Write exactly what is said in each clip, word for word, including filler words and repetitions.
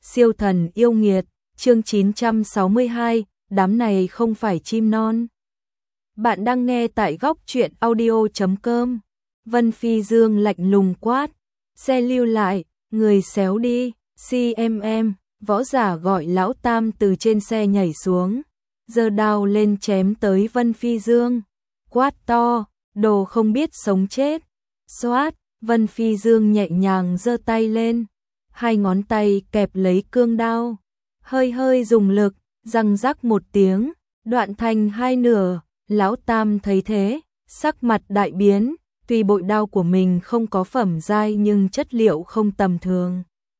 Siêu thần yêu nghiệt, chương chín trăm sáu mươi hai, đám này không phải chim non. Bạn đang nghe tại góc truyện audio chấm com. Vân Phi Dương lạnh lùng quát, xe lưu lại, người xéo đi, xê em em, võ giả gọi lão tam từ trên xe nhảy xuống, giơ đao lên chém tới Vân Phi Dương, quát to, đồ không biết sống chết. Xoát, Vân Phi Dương nhẹ nhàng giơ tay lên, hai ngón tay kẹp lấy cương đao, hơi hơi dùng lực, răng rắc một tiếng, đoạn thành hai nửa. Lão tam thấy thế, sắc mặt đại biến, tuy bội đao của mình không có phẩm giai nhưng chất liệu không tầm thường.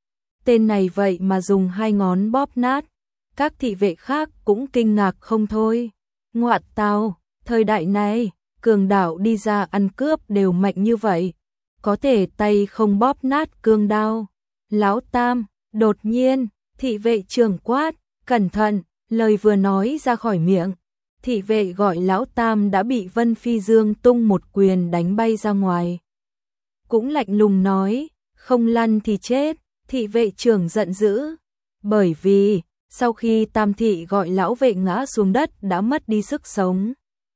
Tên này vậy mà dùng hai ngón bóp nát, các thị vệ khác cũng kinh ngạc không thôi. Ngoạn tào, thời đại này, cường đạo đi ra ăn cướp đều mạnh như vậy, có thể tay không bóp nát cương đao. Lão tam, đột nhiên, thị vệ trưởng quát, cẩn thận, lời vừa nói ra khỏi miệng. Thị vệ gọi lão tam đã bị Vân Phi Dương tung một quyền đánh bay ra ngoài. Cũng lạnh lùng nói, không lăn thì chết, thị vệ trưởng giận dữ. Bởi vì, sau khi tam thị gọi lão vệ ngã xuống đất đã mất đi sức sống.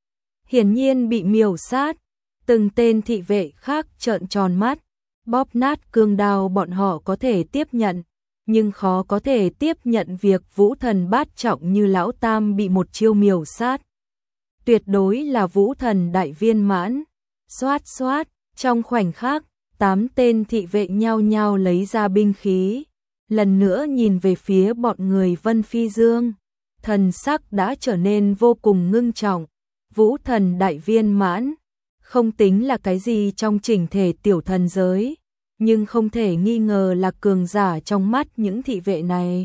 Hiển nhiên bị miểu sát, từng tên thị vệ khác trợn tròn mắt, bóp nát cương đao bọn họ có thể tiếp nhận. Nhưng khó có thể tiếp nhận việc vũ thần bát trọng như lão tam bị một chiêu miểu sát. Tuyệt đối là vũ thần đại viên mãn. Xoát xoát, trong khoảnh khắc, tám tên thị vệ nhao nhao lấy ra binh khí. Lần nữa nhìn về phía bọn người Vân Phi Dương. Thần sắc đã trở nên vô cùng ngưng trọng. Vũ thần đại viên mãn, không tính là cái gì trong chỉnh thể tiểu thần giới. Nhưng không thể nghi ngờ là cường giả trong mắt những thị vệ này.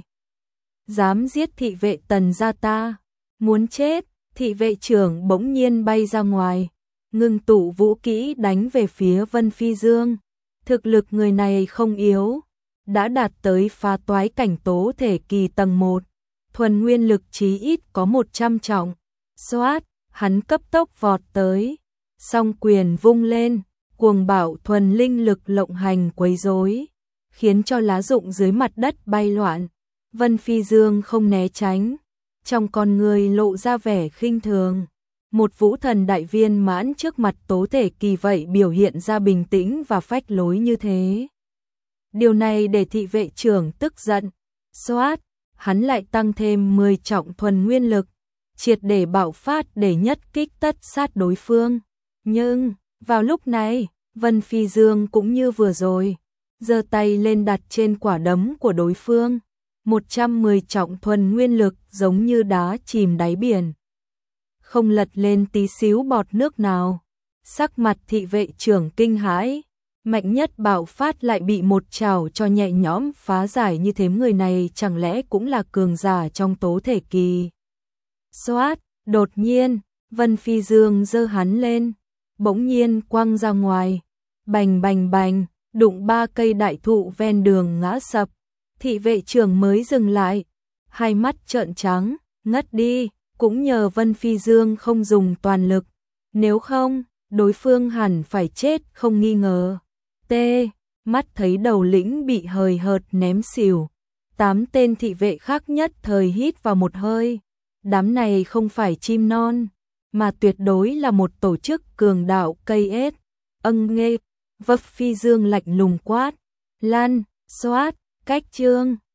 Dám giết thị vệ Tần gia ta, muốn chết. Thị vệ trưởng bỗng nhiên bay ra ngoài, ngưng tụ vũ kỹ đánh về phía Vân Phi Dương. Thực lực người này không yếu, đã đạt tới phá toái cảnh tố thể kỳ tầng một, thuần nguyên lực chí ít có một trăm trọng. Xoát, hắn cấp tốc vọt tới, song quyền vung lên. Cuồng bạo thuần linh lực lộng hành quấy rối, khiến cho lá rụng dưới mặt đất bay loạn. Vân Phi Dương không né tránh, trong con người lộ ra vẻ khinh thường. Một vũ thần đại viên mãn trước mặt tố thể kỳ vậy biểu hiện ra bình tĩnh và phách lối như thế. Điều này để thị vệ trưởng tức giận. Xoát, hắn lại tăng thêm mười trọng thuần nguyên lực, triệt để bạo phát để nhất kích tất sát đối phương. Nhưng vào lúc này, Vân Phi Dương cũng như vừa rồi, giơ tay lên đặt trên quả đấm của đối phương, một trăm mười trọng thuần nguyên lực giống như đá chìm đáy biển, không lật lên tí xíu bọt nước nào. Sắc mặt thị vệ trưởng kinh hãi, mạnh nhất bạo phát lại bị một chảo cho nhẹ nhõm phá giải như thế, người này chẳng lẽ cũng là cường giả trong tố thể kỳ. Xoát, đột nhiên, Vân Phi Dương giơ hắn lên, bỗng nhiên quăng ra ngoài, bành bành bành, đụng ba cây đại thụ ven đường ngã sập. Thị vệ trưởng mới dừng lại, hai mắt trợn trắng, ngất đi, cũng nhờ Vân Phi Dương không dùng toàn lực, nếu không, đối phương hẳn phải chết không nghi ngờ. T, mắt thấy đầu lĩnh bị hời hợt ném xỉu, tám tên thị vệ khác nhất thời hít vào một hơi, đám này không phải chim non, mà tuyệt đối là một tổ chức cường đạo cây ết. Âng nghe, Vân Phi Dương lạnh lùng quát, lan, xoát, cách chương.